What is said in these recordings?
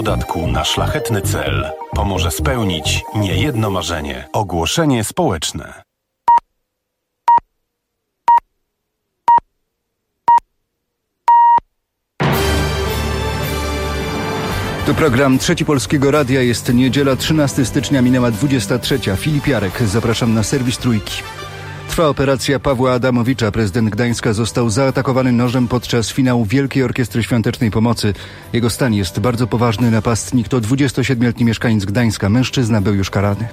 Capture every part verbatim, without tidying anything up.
Podatku na szlachetny cel pomoże spełnić niejedno marzenie. Ogłoszenie społeczne. To program Trzeci Polskiego Radia. Jest niedziela, trzynastego stycznia, minęła dwudziesta trzecia. Filip Jarek, zapraszam na serwis Trójki. Trwa operacja Pawła Adamowicza. Prezydent Gdańska został zaatakowany nożem podczas finału Wielkiej Orkiestry Świątecznej Pomocy. Jego stan jest bardzo poważny. Napastnik to dwudziestosiedmioletni mieszkaniec Gdańska. Mężczyzna był już karany.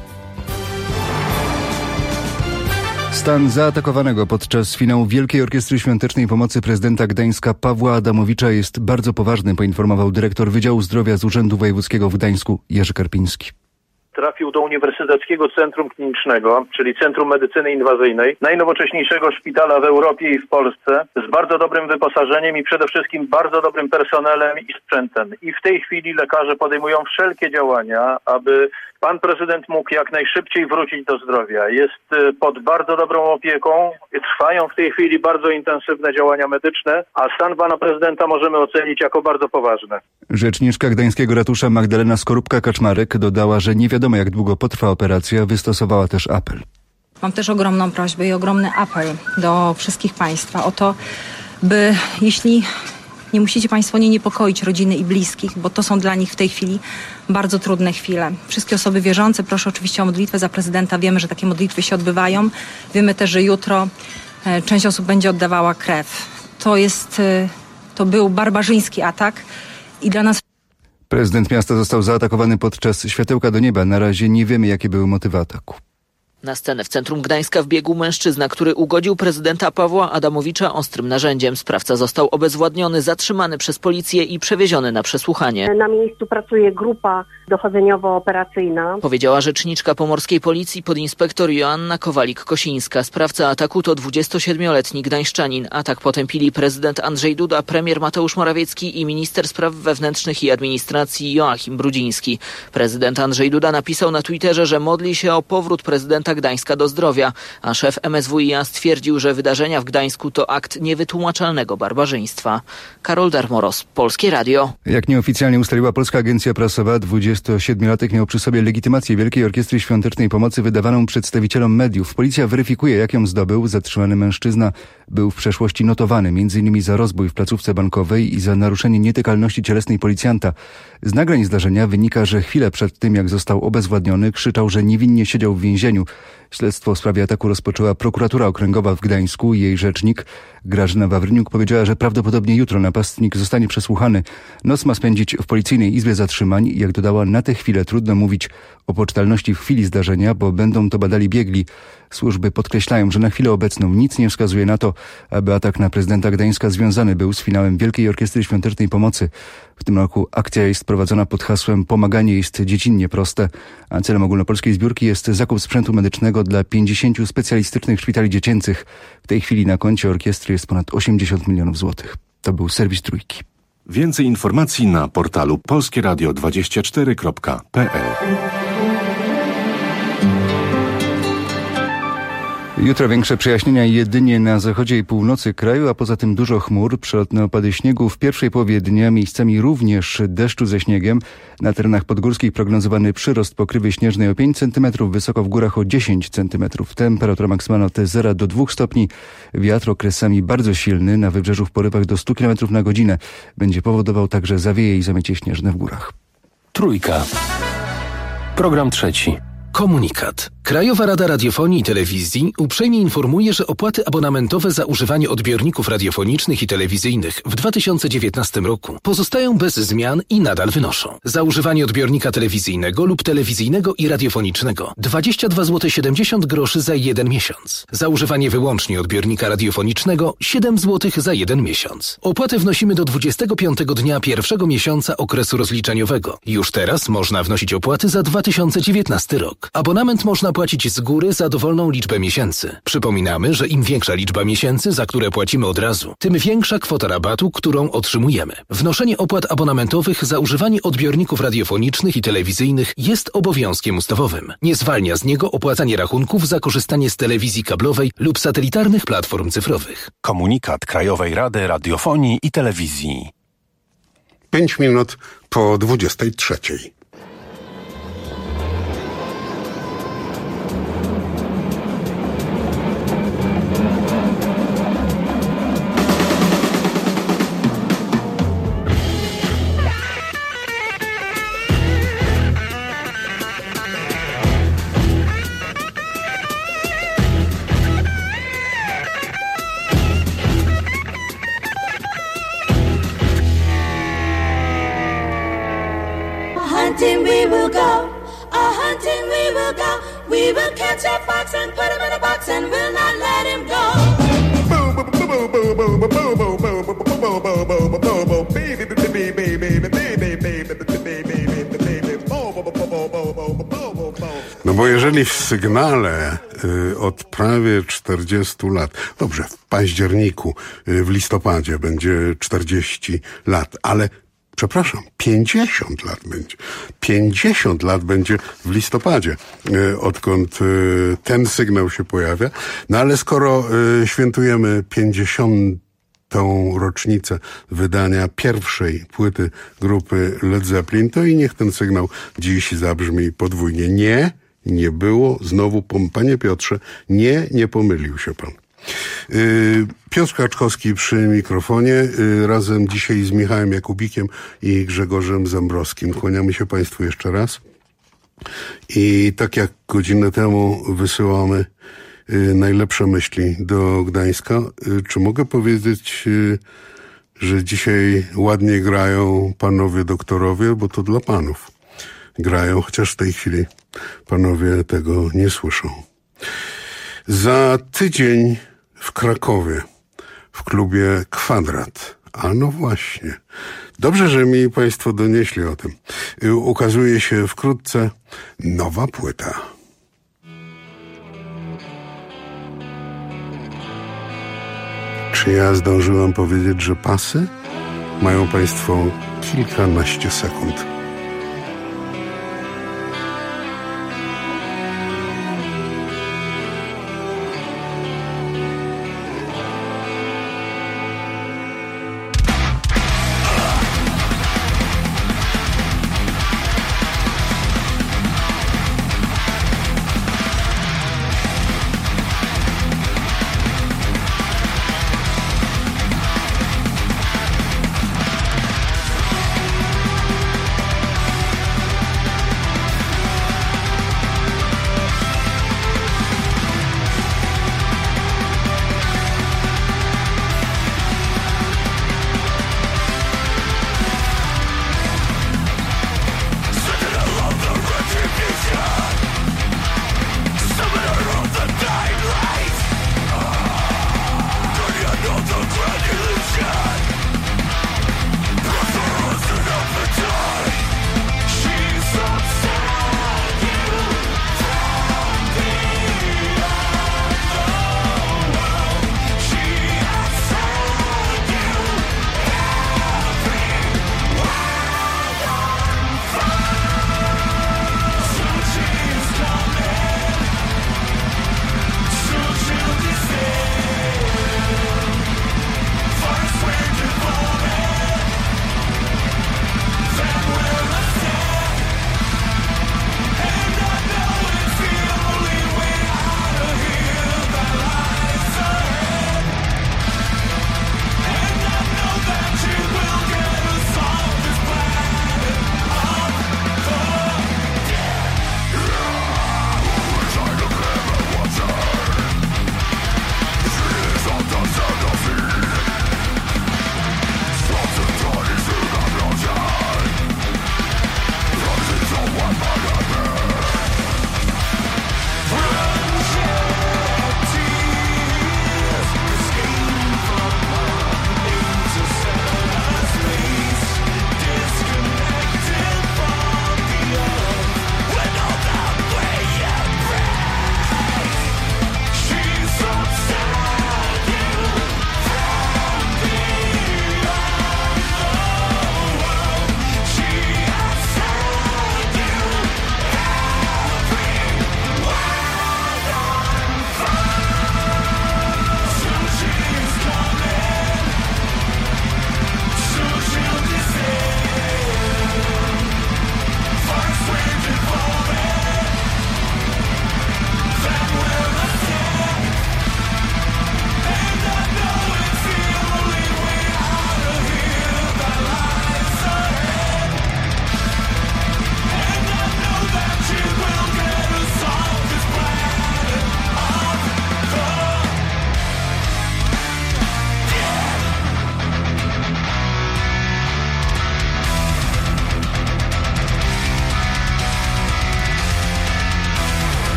Stan zaatakowanego podczas finału Wielkiej Orkiestry Świątecznej Pomocy prezydenta Gdańska Pawła Adamowicza jest bardzo poważny, poinformował dyrektor Wydziału Zdrowia z Urzędu Wojewódzkiego w Gdańsku Jerzy Karpiński. Trafił do Uniwersyteckiego Centrum Klinicznego, czyli Centrum Medycyny Inwazyjnej, najnowocześniejszego szpitala w Europie i w Polsce, z bardzo dobrym wyposażeniem i przede wszystkim bardzo dobrym personelem i sprzętem. I w tej chwili lekarze podejmują wszelkie działania, aby pan prezydent mógł jak najszybciej wrócić do zdrowia. Jest pod bardzo dobrą opieką, trwają w tej chwili bardzo intensywne działania medyczne, a stan pana prezydenta możemy ocenić jako bardzo poważny. Rzeczniczka Gdańskiego Ratusza Magdalena Skorupka-Kaczmarek dodała, że nie wiadomo jak długo potrwa operacja, wystosowała też apel. Mam też ogromną prośbę i ogromny apel do wszystkich państwa o to, by jeśli nie musicie państwo nie niepokoić rodziny i bliskich, bo to są dla nich w tej chwili bardzo trudne chwile. Wszystkie osoby wierzące, proszę oczywiście o modlitwę za prezydenta. Wiemy, że takie modlitwy się odbywają. Wiemy też, że jutro e, część osób będzie oddawała krew. To jest, e, to był barbarzyński atak i dla nas... Prezydent miasta został zaatakowany podczas światełka do nieba. Na razie nie wiemy, jakie były motywy ataku. Na scenę w centrum Gdańska wbiegł mężczyzna, który ugodził prezydenta Pawła Adamowicza ostrym narzędziem. Sprawca został obezwładniony, zatrzymany przez policję i przewieziony na przesłuchanie. Na miejscu pracuje grupa dochodzeniowo-operacyjna. Powiedziała rzeczniczka pomorskiej policji podinspektor Joanna Kowalik-Kosińska. Sprawca ataku to dwudziestosiedmioletni gdańszczanin. Atak potępili prezydent Andrzej Duda, premier Mateusz Morawiecki i minister spraw wewnętrznych i administracji Joachim Brudziński. Prezydent Andrzej Duda napisał na Twitterze, że modli się o powrót prezydenta Gdańska do zdrowia, a szef M S W i A stwierdził, że wydarzenia w Gdańsku to akt niewytłumaczalnego barbarzyństwa. Karol Darmoros, Polskie Radio. Jak nieoficjalnie ustaliła Polska Agencja Prasowa, dwudziestosiedmiolatek miał przy sobie legitymację Wielkiej Orkiestry Świątecznej Pomocy wydawaną przedstawicielom mediów. Policja weryfikuje, jak ją zdobył. Zatrzymany mężczyzna był w przeszłości notowany, między innymi za rozbój w placówce bankowej i za naruszenie nietykalności cielesnej policjanta. Z nagrań zdarzenia wynika, że chwilę przed tym, jak został obezwładniony, krzyczał, że niewinnie siedział w więzieniu. Śledztwo w sprawie ataku rozpoczęła prokuratura okręgowa w Gdańsku. Jej rzecznik Grażyna Wawryniuk powiedziała, że prawdopodobnie jutro napastnik zostanie przesłuchany. Noc ma spędzić w Policyjnej Izbie Zatrzymań. Jak dodała, na tę chwilę trudno mówić o poczytalności w chwili zdarzenia, bo będą to badali biegli. Służby podkreślają, że na chwilę obecną nic nie wskazuje na to, aby atak na prezydenta Gdańska związany był z finałem Wielkiej Orkiestry Świątecznej Pomocy. W tym roku akcja jest prowadzona pod hasłem „Pomaganie jest dziecinnie proste”, a celem ogólnopolskiej zbiórki jest zakup sprzętu medycznego dla pięćdziesięciu specjalistycznych szpitali dziecięcych. W tej chwili na koncie orkiestry jest ponad osiemdziesiąt milionów złotych. To był serwis Trójki. Więcej informacji na portalu polskieradio dwadzieścia cztery kropka p l. Jutro większe przejaśnienia jedynie na zachodzie i północy kraju, a poza tym dużo chmur, przelotne opady śniegu. W pierwszej połowie dnia miejscami również deszczu ze śniegiem. Na terenach podgórskich prognozowany przyrost pokrywy śnieżnej o pięć centymetrów, wysoko w górach o dziesięć centymetrów. Temperatura maksymalna od zera do dwóch stopni. Wiatr okresami bardzo silny, na wybrzeżu w porywach do stu kilometrów na godzinę. Będzie powodował także zawieje i zamycie śnieżne w górach. Trójka. Program trzeci. Komunikat. Krajowa Rada Radiofonii i Telewizji uprzejmie informuje, że opłaty abonamentowe za używanie odbiorników radiofonicznych i telewizyjnych w dwa tysiące dziewiętnastym roku pozostają bez zmian i nadal wynoszą. Za używanie odbiornika telewizyjnego lub telewizyjnego i radiofonicznego dwadzieścia dwa złote siedemdziesiąt groszy za jeden miesiąc. Za używanie wyłącznie odbiornika radiofonicznego siedem złotych za jeden miesiąc. Opłaty wnosimy do dwudziestego piątego dnia pierwszego miesiąca okresu rozliczeniowego. Już teraz można wnosić opłaty za dwa tysiące dziewiętnasty rok. Abonament można płacić z góry za dowolną liczbę miesięcy. Przypominamy, że im większa liczba miesięcy, za które płacimy od razu, tym większa kwota rabatu, którą otrzymujemy. Wnoszenie opłat abonamentowych za używanie odbiorników radiofonicznych i telewizyjnych jest obowiązkiem ustawowym. Nie zwalnia z niego opłacanie rachunków za korzystanie z telewizji kablowej lub satelitarnych platform cyfrowych. Komunikat Krajowej Rady Radiofonii i Telewizji. pięć minut po dwudziestej trzeciej. Hunting we will go, a hunting we will go. We will catch a fox and put him in a box and we'll not let him go. No bo jeżeli w sygnale y, od prawie czterdziestu lat, dobrze, w październiku, y, w listopadzie będzie czterdzieści lat, ale przepraszam, pięćdziesiąt lat będzie. pięćdziesiąt lat będzie w listopadzie, y, odkąd y, ten sygnał się pojawia. No ale skoro y, świętujemy pięćdziesiątą rocznicę wydania pierwszej płyty grupy Led Zeppelin, to i niech ten sygnał dziś zabrzmi podwójnie. Nie, nie było, znowu, panie Piotrze, nie, nie pomylił się pan. Piotr Kaczkowski przy mikrofonie, razem dzisiaj z Michałem Jakubikiem i Grzegorzem Zambrowskim. Kłaniamy się państwu jeszcze raz. I tak jak godzinę temu wysyłamy najlepsze myśli do Gdańska, czy mogę powiedzieć, że dzisiaj ładnie grają panowie doktorowie, bo to dla panów grają, chociaż w tej chwili panowie tego nie słyszą. Za tydzień w Krakowie, w klubie Kwadrat. A no właśnie. Dobrze, że mi państwo donieśli o tym. Ukazuje się wkrótce nowa płyta. Czy ja zdążyłem powiedzieć, że pasy? Mają państwo kilkanaście sekund.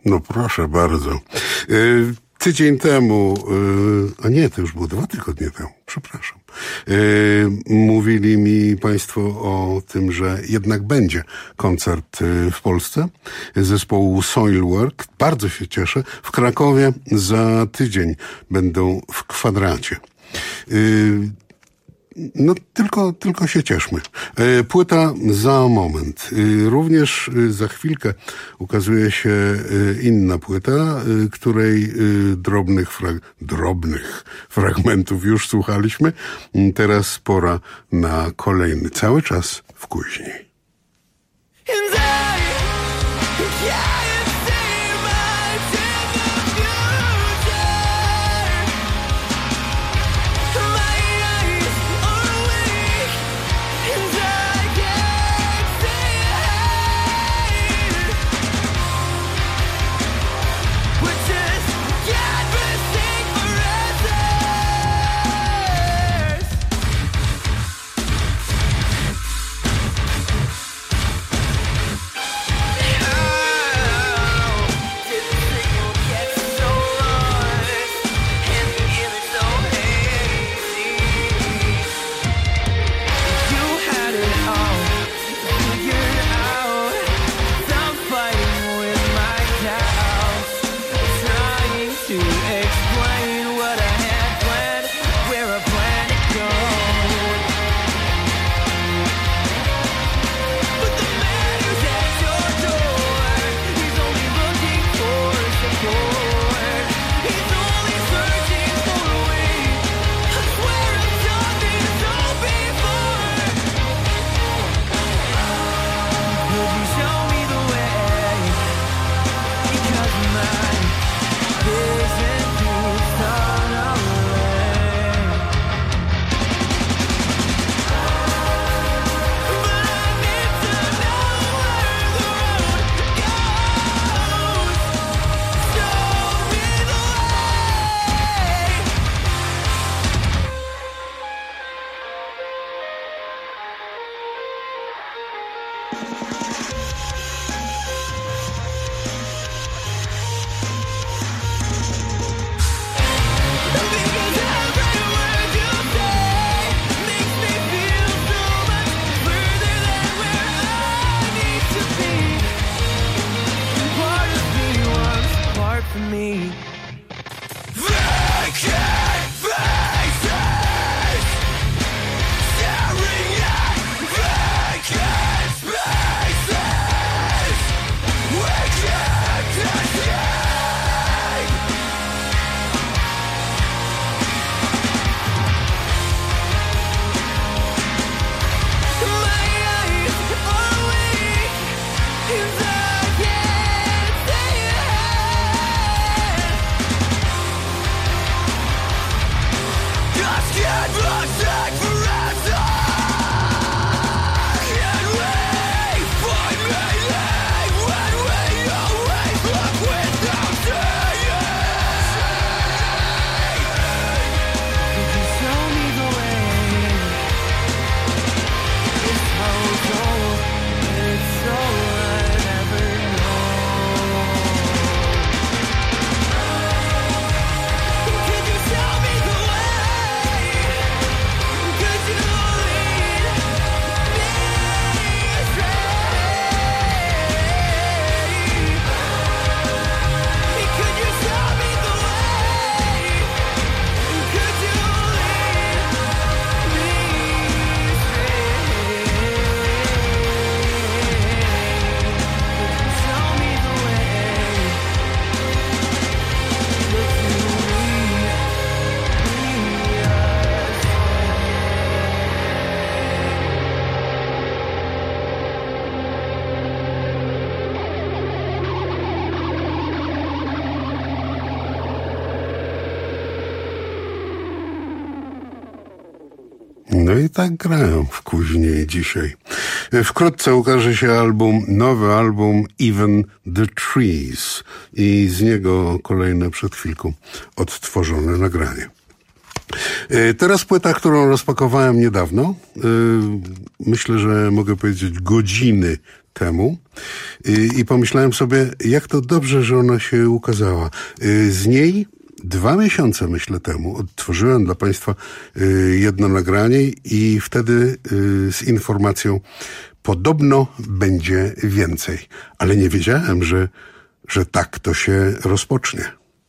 No proszę bardzo. Yy, tydzień temu, yy, a nie, to już było dwa tygodnie temu, przepraszam. Yy, mówili mi państwo o tym, że jednak będzie koncert yy, w Polsce zespołu Soilwork. Bardzo się cieszę. W Krakowie za tydzień będą w Kwadracie. Yy, No tylko, tylko się cieszmy. Płyta za moment. Również za chwilkę ukazuje się inna płyta, której drobnych, frag- drobnych fragmentów już słuchaliśmy. Teraz pora na kolejny. Cały czas w kuźni. No i tak grają w Kuźni dzisiaj. Wkrótce ukaże się album, nowy album Even the Trees i z niego kolejne przed chwilką odtworzone nagranie. Teraz płyta, którą rozpakowałem niedawno. Myślę, że mogę powiedzieć godziny temu. I pomyślałem sobie, jak to dobrze, że ona się ukazała. Z niej dwa miesiące, myślę, temu odtworzyłem dla Państwa jedno nagranie i wtedy z informacją podobno będzie więcej. Ale nie wiedziałem, że, że tak to się rozpocznie.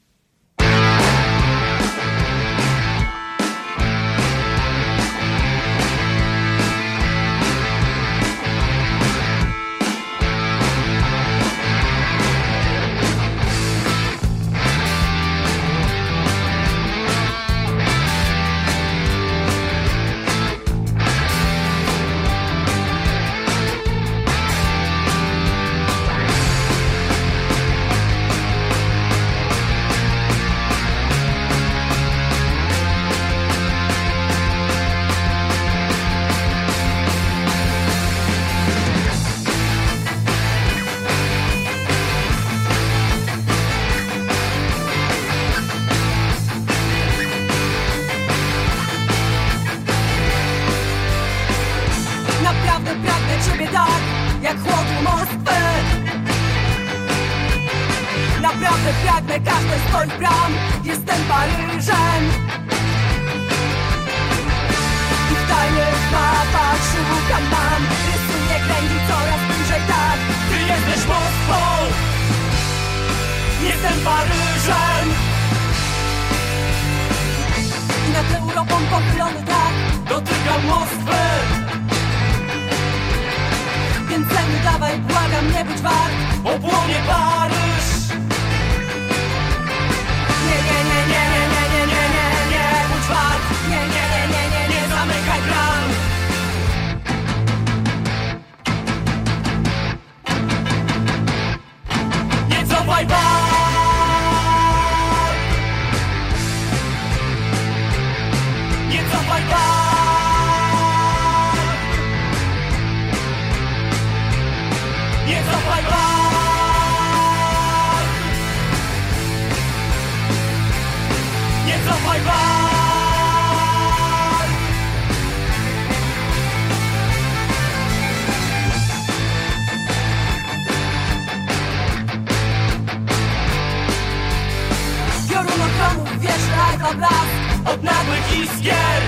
Od nagłych iskier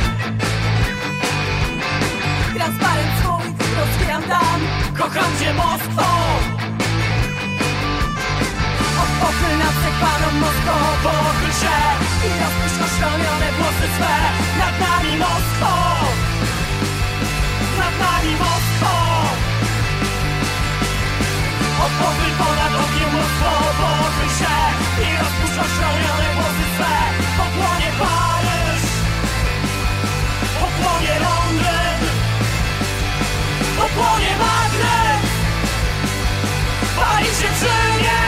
transparent swój rozwijam tam. Kocham cię, Moskwo. Pochyl nad paną Moskwo, pochyl się i rozpuść oszronione włosy swe. Nad nami Moskwo, nad nami Moskwo. Pochyl ponad okiem Moskwo, pochyl się i rozpuść oszronione włosy swe. Popłonie Paryż, popłonie Londyn, popłonie Madryt. Pali się przy mnie.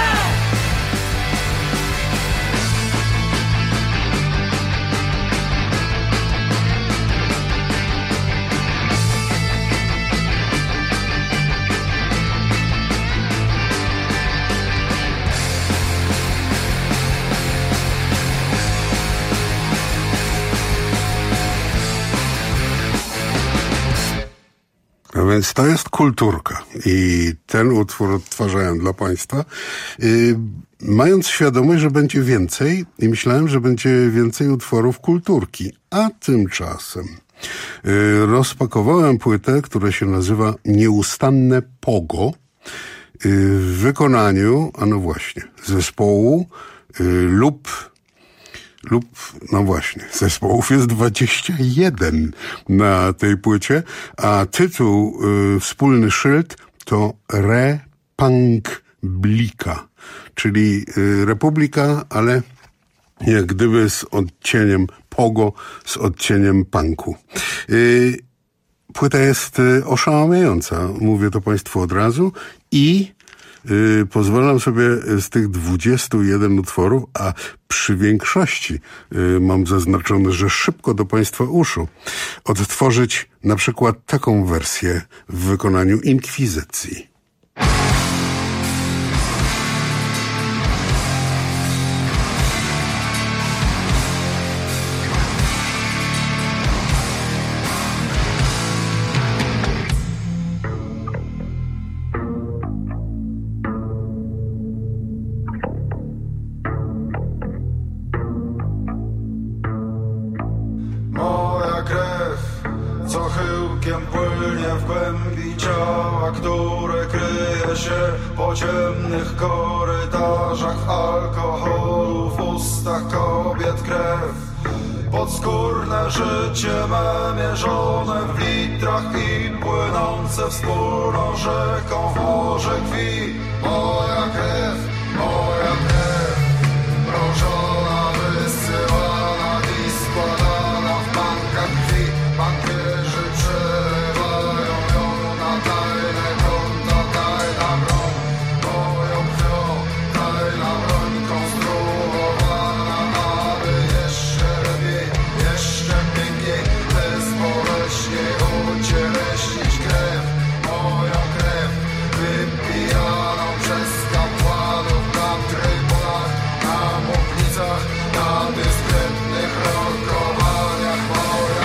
A więc to jest kulturka i ten utwór odtwarzałem dla Państwa, yy, mając świadomość, że będzie więcej i myślałem, że będzie więcej utworów kulturki, a tymczasem yy, rozpakowałem płytę, która się nazywa Nieustanne Pogo yy, w wykonaniu, a no właśnie, zespołu yy, lub lub, no właśnie, zespołów jest dwadzieścia jeden na tej płycie, a tytuł, y, wspólny szyld to Republika, czyli y, Republika, ale jak gdyby z odcieniem pogo, z odcieniem punku. Y, płyta jest y, oszałamiająca, mówię to Państwu od razu i Yy, pozwalam sobie z tych dwudziestu jeden utworów, a przy większości yy, mam zaznaczone, że szybko do Państwa uszu, odtworzyć na przykład taką wersję w wykonaniu Inkwizycji. głębi ciała, które kryje się po ciemnych korytarzach, w alkoholu, w ustach kobiet krew. Podskórne życie me mierzone w litrach i płynące wspólną rzeką w morze krwi. Moja krew, moja krew, mrożona, wysyłana i składana w bankach krwi. Bankierzy przelewają ją na tajne konta, tajna broń, moją krwią, tajna broń konstruowana, aby jeszcze lepiej, jeszcze piękniej, bezboleśnie ucieleśnić krew, moją krew, wypijaną przez kapłanów na trybunach, na mównicach, na dyskretnych rokowaniach, moja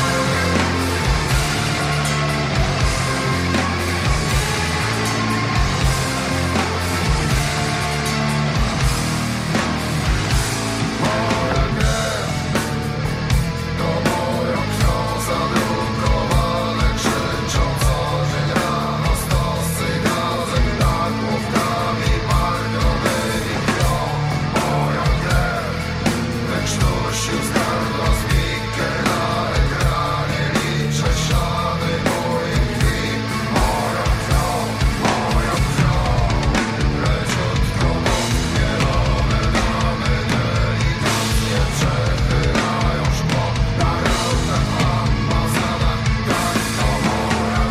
to moją krwią zadrukowane, krzyczą co dzień rano stosy gazet nad główkami marnionymi krwią. Moją krew wykrztusił z gardła speaker na ekranie, liczę ślady mojej krwi. Moją krwią, moją krwią, leciutko podmielone damy delikatnie przechylają szkło na grobach, ambasadach, tak to moja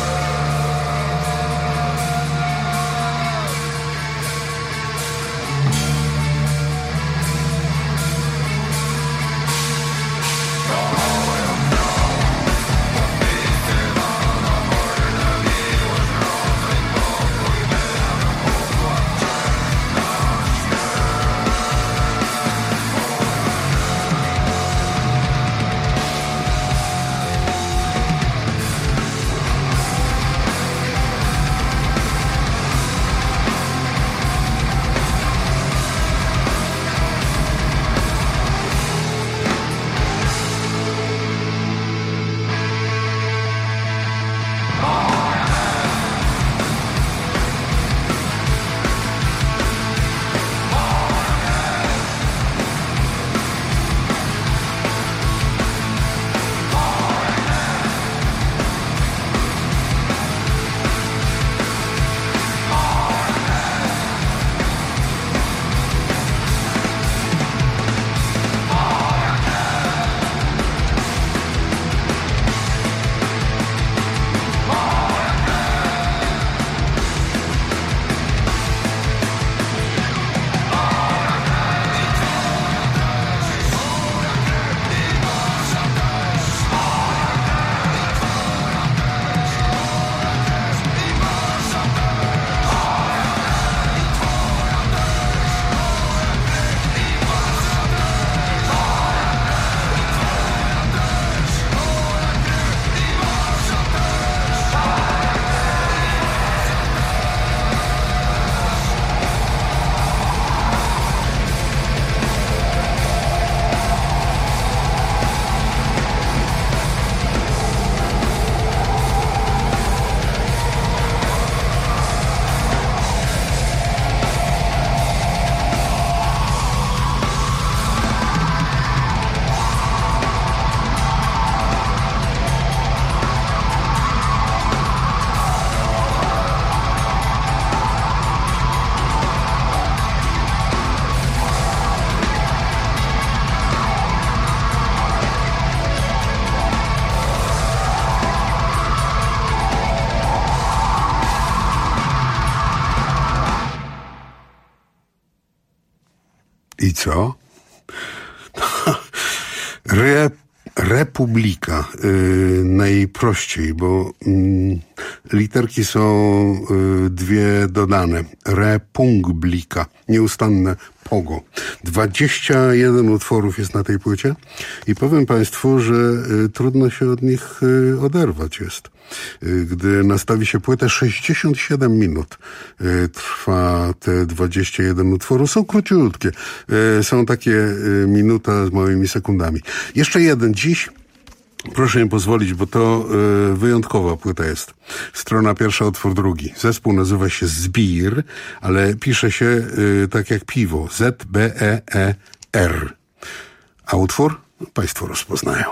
I co? Re, Republika, yy, najprościej, bo yy, literki są yy, dwie dodane. Republika, nieustanne pogo. dwadzieścia jeden utworów jest na tej płycie i powiem Państwu, że y, trudno się od nich y, oderwać jest. Y, gdy nastawi się płytę, sześćdziesiąt siedem minut y, trwa te dwadzieścia jeden utworów. Są króciutkie. Y, są takie y, minuta z małymi sekundami. Jeszcze jeden dziś Proszę mi pozwolić, bo to y, wyjątkowa płyta jest. Strona pierwsza, utwór drugi. Zespół nazywa się Zbir, ale pisze się y, tak jak piwo. Z B E E R. A utwór? Państwo rozpoznają.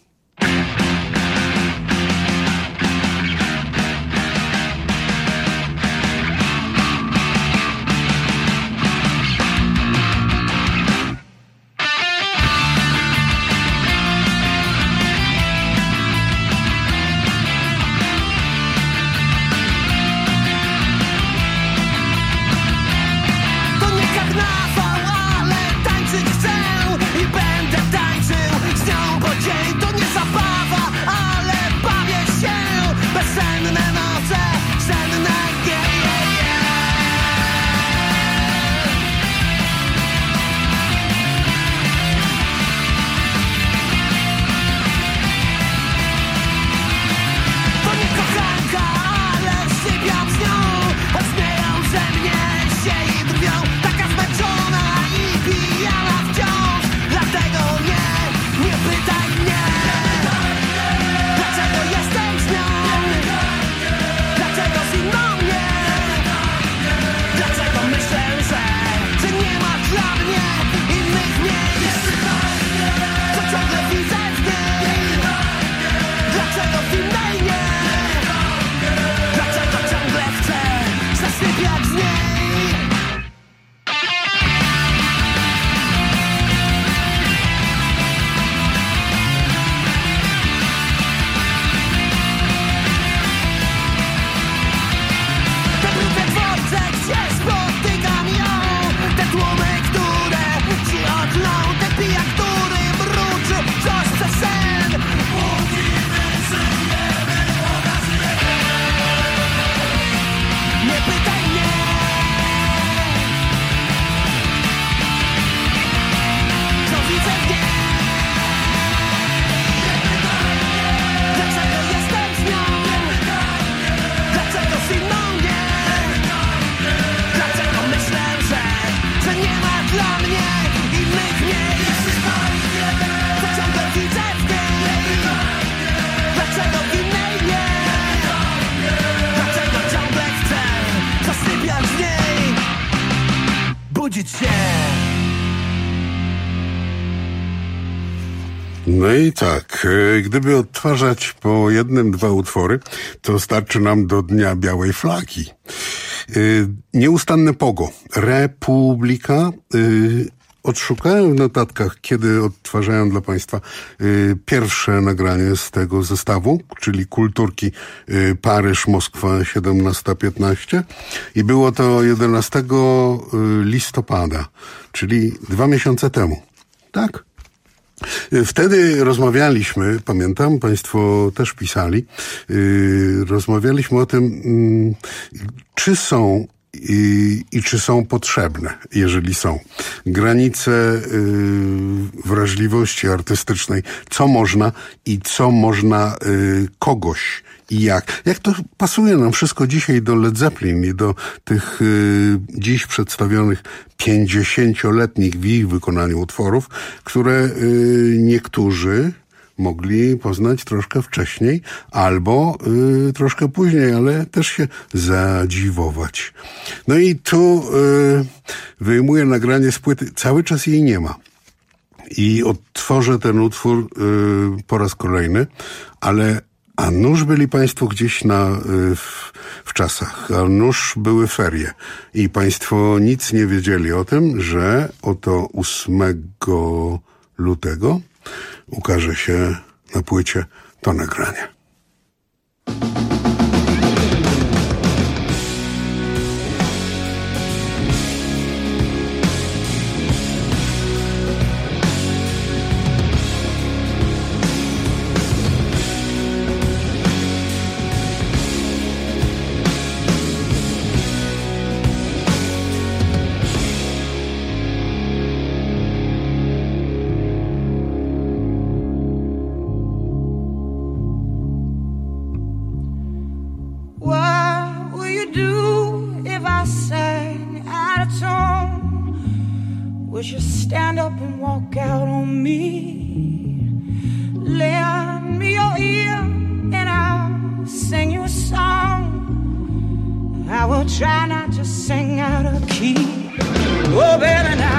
No i tak, gdyby odtwarzać po jednym, dwa utwory, to starczy nam do Dnia Białej Flagi. Nieustanne Pogo, Republika. Odszukałem w notatkach, kiedy odtwarzają dla Państwa pierwsze nagranie z tego zestawu, czyli Kulturki Paryż, Moskwa siedemnasta piętnaście i było to jedenastego listopada, czyli dwa miesiące temu. Tak? Wtedy rozmawialiśmy, pamiętam, Państwo też pisali, yy, rozmawialiśmy o tym, yy, czy są i, i czy są potrzebne, jeżeli są, granice yy, wrażliwości artystycznej, co można i co można yy, kogoś i jak. Jak to pasuje nam wszystko dzisiaj do Led Zeppelin i do tych yy, dziś przedstawionych pięćdziesięcioletnich w ich wykonaniu utworów, które yy, niektórzy mogli poznać troszkę wcześniej albo y, troszkę później, ale też się zadziwować. No i tu y, wyjmuję nagranie z płyty. Cały czas jej nie ma. I odtworzę ten utwór y, po raz kolejny, ale a nuż byli Państwo gdzieś na, y, w, w czasach, a nuż były ferie i Państwo nic nie wiedzieli o tym, że oto ósmego lutego ukaże się na płycie to nagranie. Would you stand up and walk out on me? Lend me Oh, baby, now.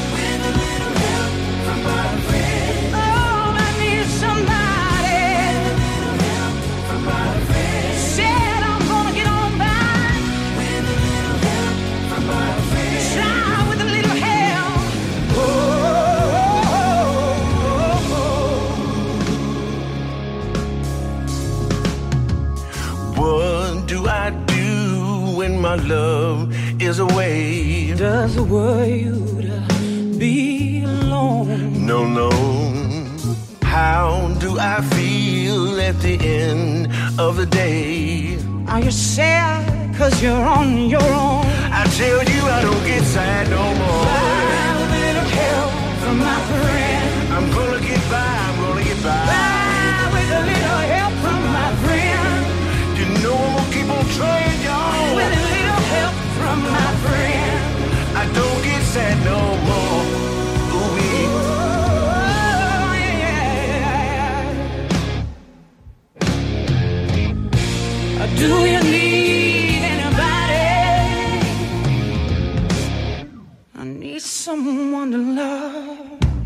My love is away. Does the world be alone? No, no. How do I feel at the end of the day? Are you sad cause you're on your own? I tell you I don't get sad no more. By a little help from my friend. I'm gonna get by, I'm gonna get by. By with a little help from my friend. You know I'm gonna keep on trying, y'all. With a little help from my friend. I don't get sad no more. Ooh, oh, yeah. Do you need anybody? I need someone to love.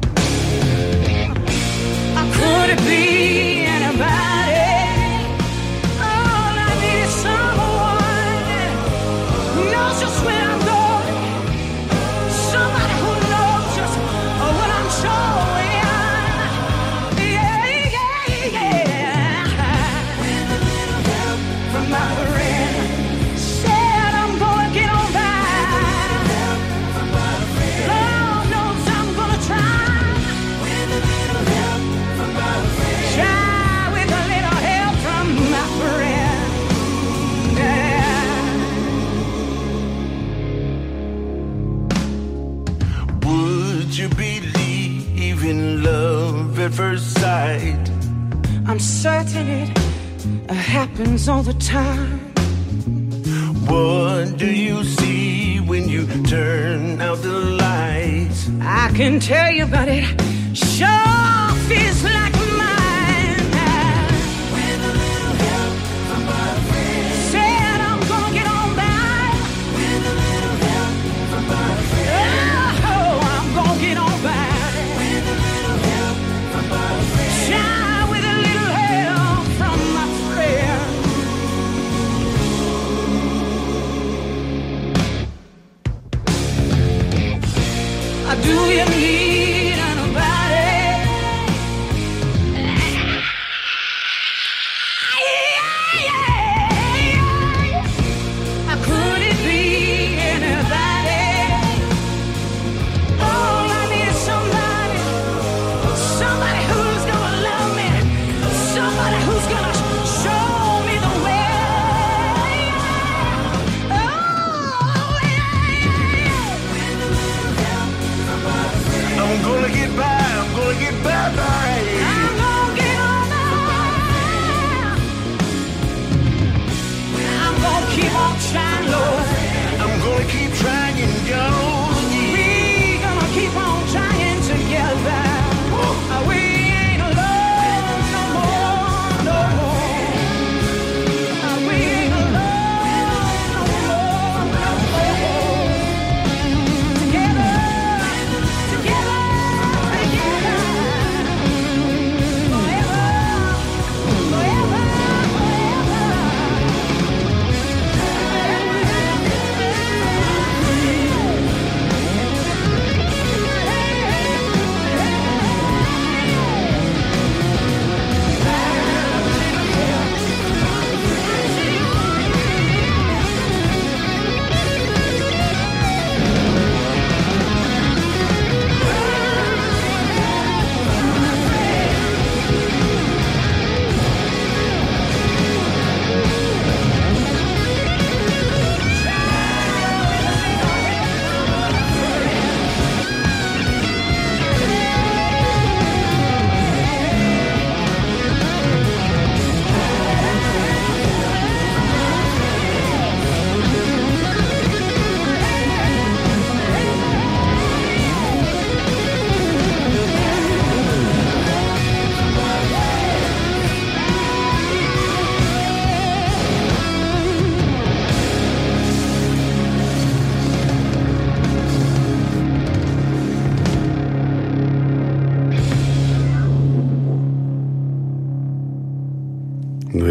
Could it be anybody? All I need is someone who knows just where I'm going. Somebody who knows just what I'm showing. Yeah, yeah, yeah. With a little help from my friend, said I'm gonna get on by. Lord knows I'm gonna try. With a little help from my friend. Try with a little help from my friend. Yeah. would you believe in love at first sight? I'm certain it happens all the time. What do you see when you turn out the lights? I can tell you, but it sure feels like mine. With a little help from my friend, said I'm gonna get on by. With a little help from my friend, oh, I'm gonna get on by. With a little help from my friend, try with a little help from my friend. Do you need anybody? Could it be anybody? All I need is somebody, somebody who's gonna love me, somebody who's gonna show me the way. Oh, I'm gonna get by, I'm gonna get by, by. I'm gonna get on there. I'm gonna keep on trying, Lord. I'm gonna keep trying, y'all. We gonna keep on trying together. We ain't alone no more, no more. We ain't alone no more, no more. Together, together, together. Forever, forever, forever.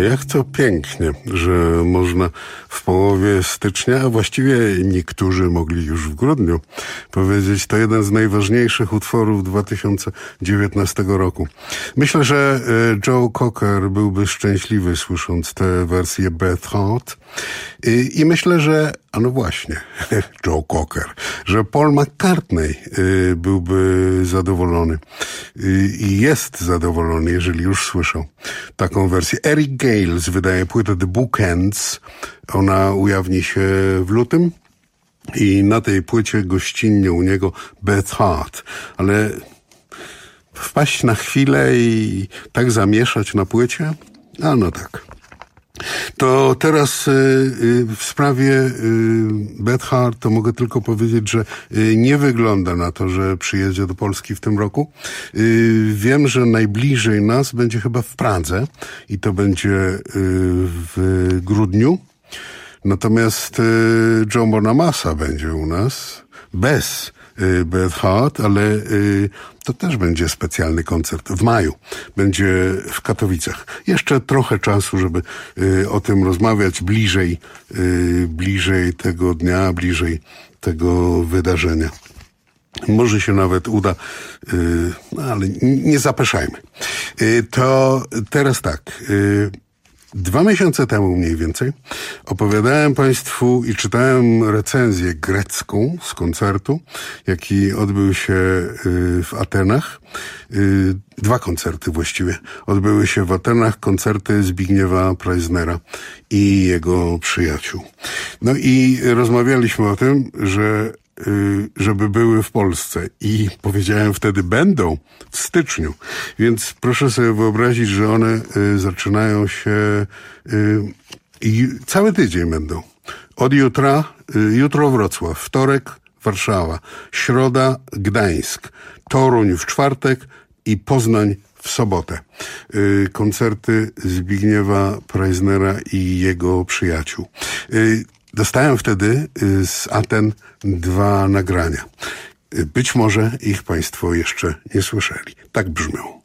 Jak to pięknie, że można w połowie stycznia, a właściwie niektórzy mogli już w grudniu powiedzieć, to jeden z najważniejszych utworów dwa tysiące dziewiętnastego roku. Myślę, że Joe Cocker byłby szczęśliwy słysząc tę wersję Beth Hart i, i myślę, że, a no właśnie, Joe Cocker, że Paul McCartney byłby zadowolony i jest zadowolony, jeżeli już słyszał taką wersję. Eric Gales wydaje płytę The Bookends. Ona ujawni się w lutym i na tej płycie gościnnie u niego Beth Hart. Ale wpaść na chwilę i tak zamieszać na płycie? A no tak. To teraz y, y, w sprawie y, Beth Hart to mogę tylko powiedzieć, że y, nie wygląda na to, że przyjedzie do Polski w tym roku. Y, wiem, że najbliżej nas będzie chyba w Pradze i to będzie y, w grudniu. Natomiast y, Joe Bonamassa będzie u nas bez y, Beth Hart, ale y, to też będzie specjalny koncert w maju. Będzie w Katowicach. Jeszcze trochę czasu, żeby y, o tym rozmawiać bliżej, y, bliżej tego dnia, bliżej tego wydarzenia. Może się nawet uda, y, no ale nie zapeszajmy. Y, to teraz tak. Y, Dwa miesiące temu mniej więcej opowiadałem Państwu i czytałem recenzję grecką z koncertu, jaki odbył się w Atenach. Dwa koncerty właściwie. Odbyły się w Atenach koncerty Zbigniewa Preissnera i jego przyjaciół. No i rozmawialiśmy o tym, że żeby były w Polsce i powiedziałem wtedy będą w styczniu, więc proszę sobie wyobrazić, że one zaczynają się i cały tydzień będą. Od jutra, jutro Wrocław, wtorek Warszawa, środa Gdańsk, Toruń w czwartek i Poznań w sobotę. Koncerty Zbigniewa Preissnera i jego przyjaciół. Dostałem wtedy z Aten dwa nagrania. Być może ich Państwo jeszcze nie słyszeli. Tak brzmią.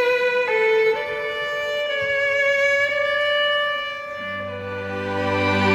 Thank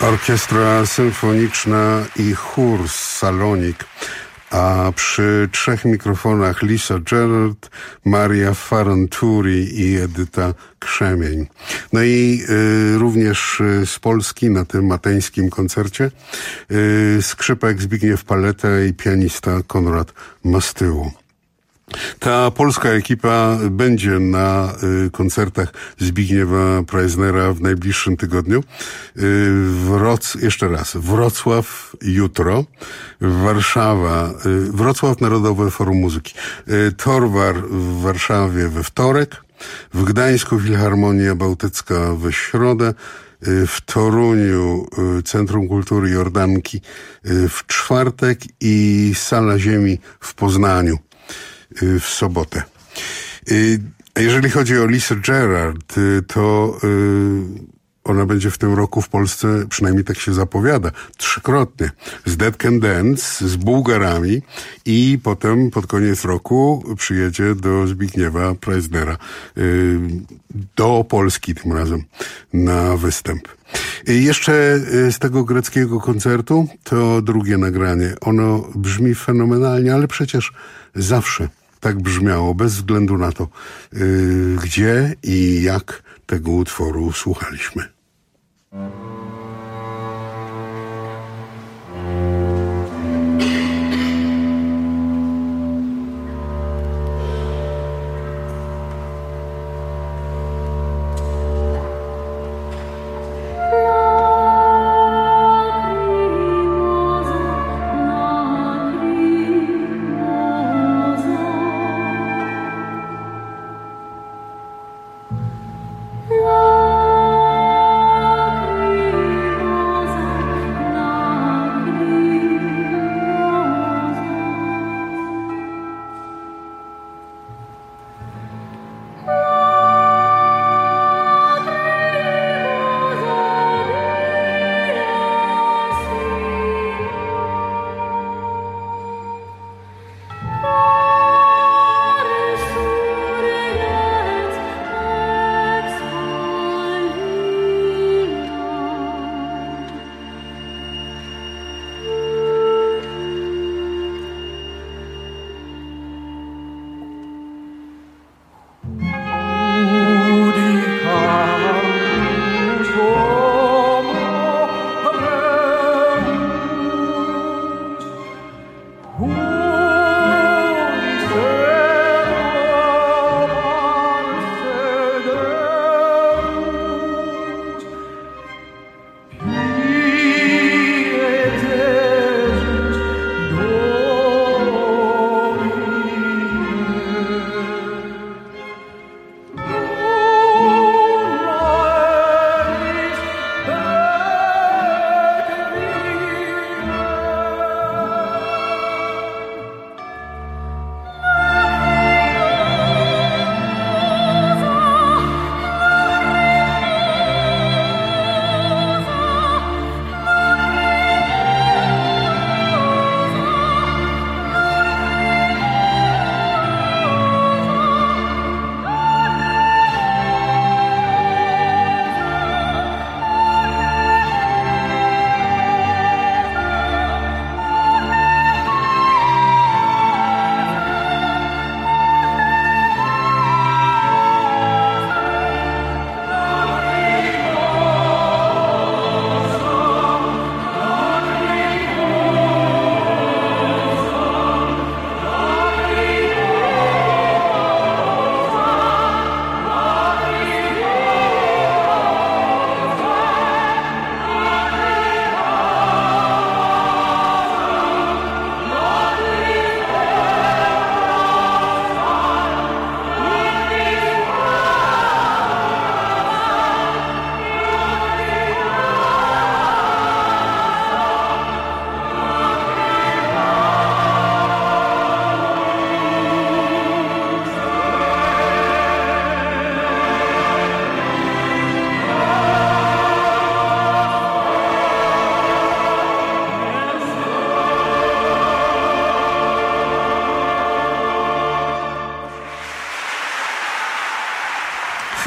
Orkiestra Symfoniczna i chór Salonik, a przy trzech mikrofonach Lisa Gerrard, Maria Faranturi i Edyta Krzemień. No i y, również y, z Polski na tym mateńskim koncercie y, skrzypek Zbigniew Paleta i pianista Konrad Mastyło. Ta polska ekipa będzie na y, koncertach Zbigniewa Preisnera w najbliższym tygodniu. Y, Wroc, jeszcze raz, Wrocław jutro, Warszawa, y, Wrocław Narodowe Forum Muzyki, y, Torwar w Warszawie we wtorek, w Gdańsku Filharmonia Bałtycka we środę, y, w Toruniu y, Centrum Kultury Jordanki y, w czwartek i Sala Ziemi w Poznaniu w sobotę. A jeżeli chodzi o Lisę Gerrard, to ona będzie w tym roku w Polsce, przynajmniej tak się zapowiada, trzykrotnie. Z Dead Can Dance, z Bułgarami i potem pod koniec roku przyjedzie do Zbigniewa Preisnera, do Polski tym razem na występ. I jeszcze z tego greckiego koncertu to drugie nagranie. Ono brzmi fenomenalnie, ale przecież zawsze tak brzmiało, bez względu na to, yy, gdzie i jak tego utworu słuchaliśmy. Lacrimosa,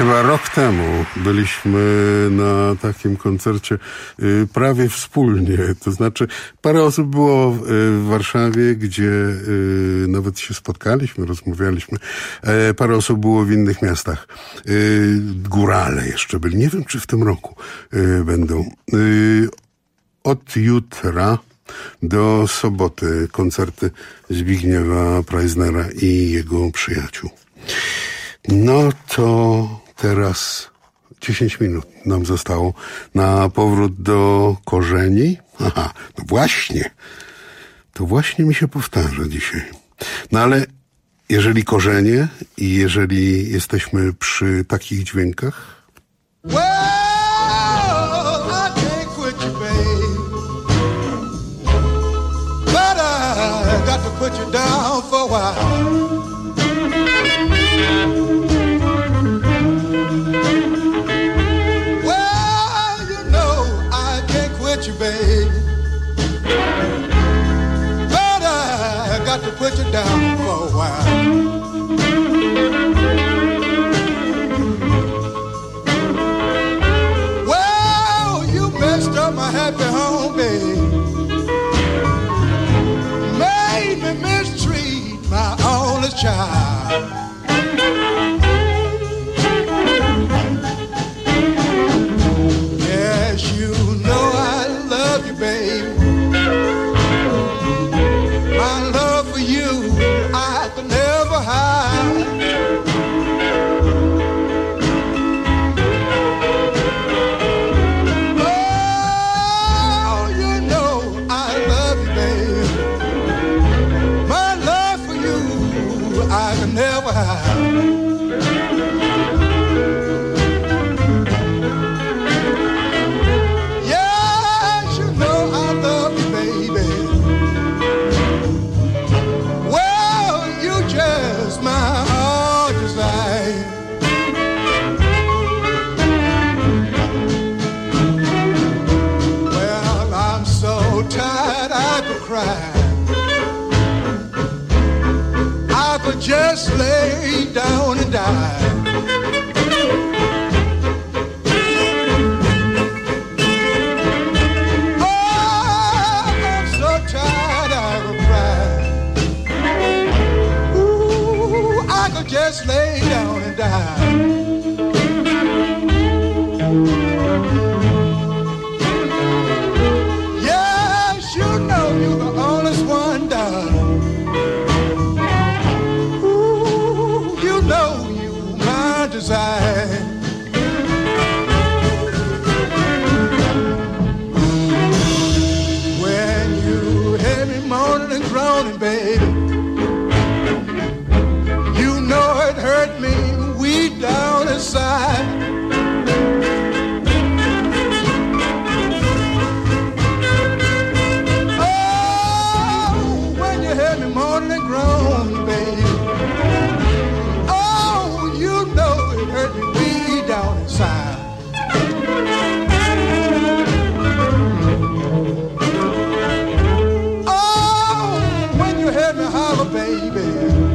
Chyba rok temu byliśmy na takim koncercie y, prawie wspólnie. To znaczy parę osób było w, w Warszawie, gdzie y, nawet się spotkaliśmy, rozmawialiśmy. E, parę osób było w innych miastach. Y, górale jeszcze byli. Nie wiem, czy w tym roku y, będą. Y, od jutra do soboty koncerty Zbigniewa Preissnera i jego przyjaciół. No to teraz dziesięć minut nam zostało na powrót do korzeni. Aha, no właśnie. To właśnie mi się powtarza dzisiaj. No ale jeżeli korzenie i jeżeli jesteśmy przy takich dźwiękach... Well, I can't quit you, babe. But I got to put you down for a while. You, babe, but I got to put you down for a while. Well, you messed up my happy home, babe, made me mistreat my only child. Yes, you know I love you, babe. My love for you, I could never hide. Oh, you know I love you, babe. My love for you, I could never hide. I could just lay down and die. Oh, I'm so tired I could cry. Ooh, I could just lay down and die. When you hear me moaning and groaning, baby, you know it hurt me way down inside. Oh, when you hear me moaning and groaning, baby, oh, you know it hurt me way down inside. Baby,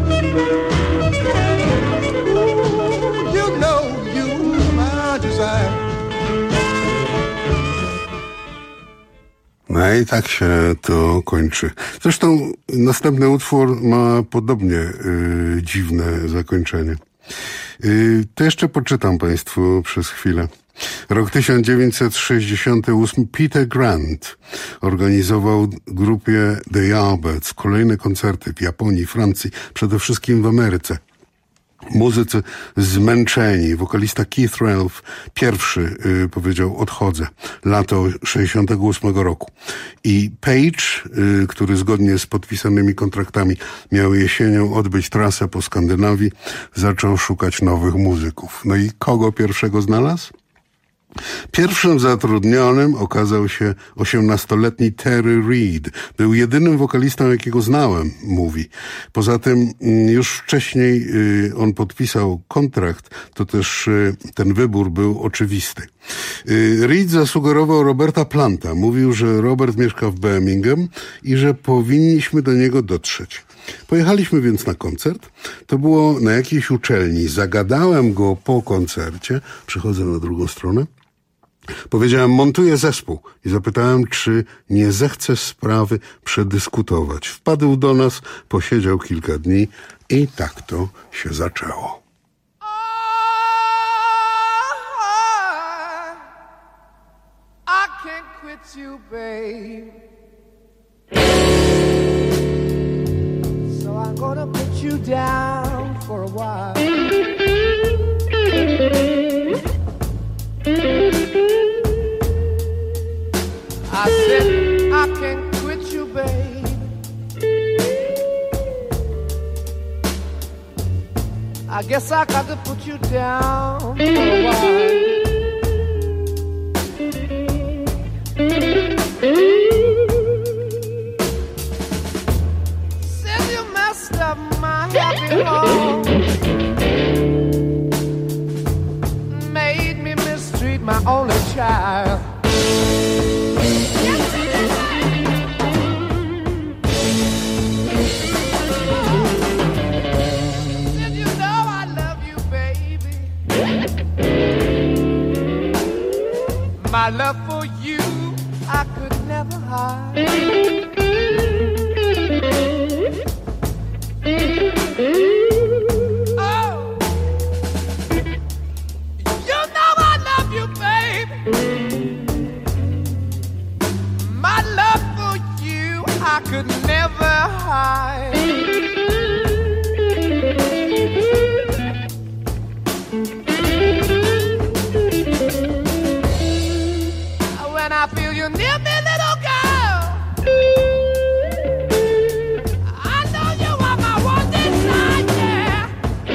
ooh, you know you my desire. No i tak się to kończy. Zresztą następny utwór ma podobnie y, dziwne zakończenie. Y, to jeszcze poczytam Państwu przez chwilę. Rok tysiąc dziewięćset sześćdziesiąty ósmy. Peter Grant organizował grupie The Yardbirds kolejne koncerty w Japonii, Francji, przede wszystkim w Ameryce. Muzycy zmęczeni. Wokalista Keith Relf pierwszy y, powiedział odchodzę. Lato sześćdziesiątego ósmego roku. I Page, y, który zgodnie z podpisanymi kontraktami miał jesienią odbyć trasę po Skandynawii, zaczął szukać nowych muzyków. No i kogo pierwszego znalazł? Pierwszym zatrudnionym okazał się osiemnastoletni Terry Reid. Był jedynym wokalistą, jakiego znałem, mówi. Poza tym już wcześniej on podpisał kontrakt, to też ten wybór był oczywisty. Reid zasugerował Roberta Planta. Mówił, że Robert mieszka w Birmingham i że powinniśmy do niego dotrzeć. Pojechaliśmy więc na koncert. To było na jakiejś uczelni. Zagadałem go po koncercie. Przychodzę na drugą stronę. Powiedziałem, montuję zespół i zapytałem, czy nie zechce sprawy przedyskutować. Wpadł do nas, posiedział kilka dni i tak to się zaczęło. I can't quit you, babe. So I'm gonna put you down for a while. I said I can't quit you, babe. I guess I got to put you down for a while. Said you messed up my happy home, made me mistreat my only child. Said you know I love you, baby. My love for you I could never hide. Oh, you know I love you, baby. My love for you I could never hide. When I feel you near me, little girl, I know you are my one desire.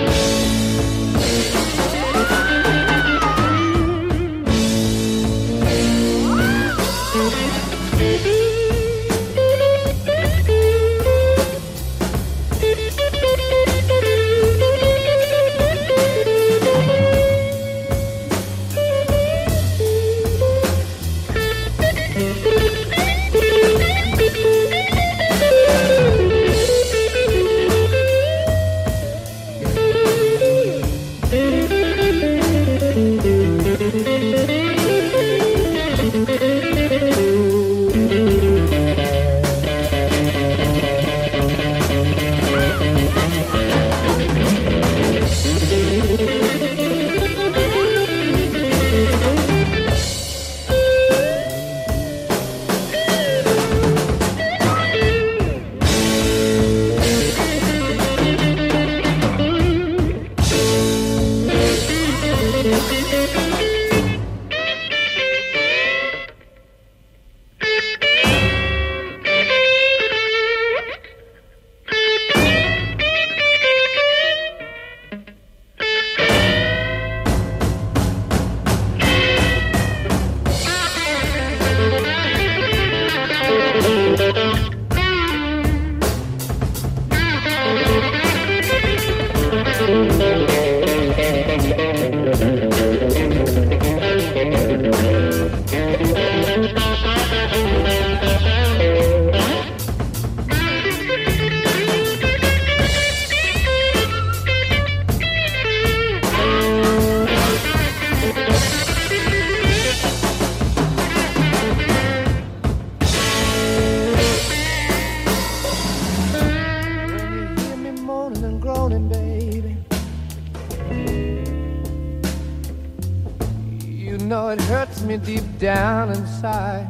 Deep down inside,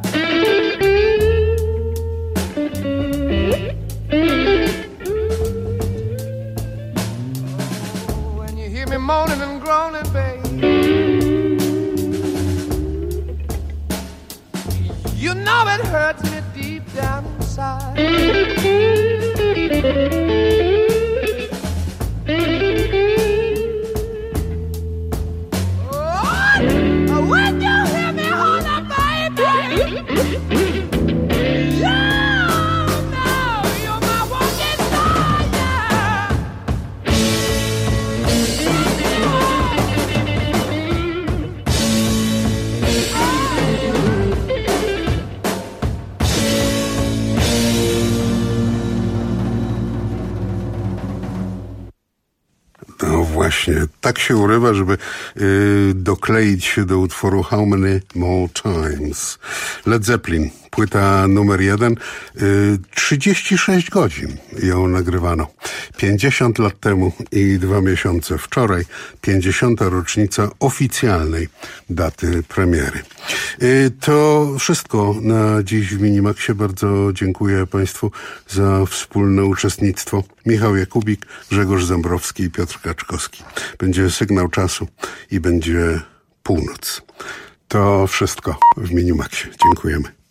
oh, when you hear me moaning and groaning, babe, you know it hurts me deep down inside. Oh, when you hear me holler, baby. No właśnie, tak się urywa, żeby y, dokleić się do utworu How Many More Times. Led Zeppelin, płyta numer jeden. Y, trzydzieści sześć godzin ją nagrywano. pięćdziesiąt lat temu i dwa miesiące wczoraj. pięćdziesiąta rocznica oficjalnej daty premiery. Y, to wszystko na dziś w Minimaxie. Bardzo dziękuję Państwu za wspólne uczestnictwo. Michał Jakubik, Grzegorz Zembrowski i Piotr Kaczkowski. Będzie sygnał czasu i będzie północ. To wszystko w Minimaxie. Dziękujemy.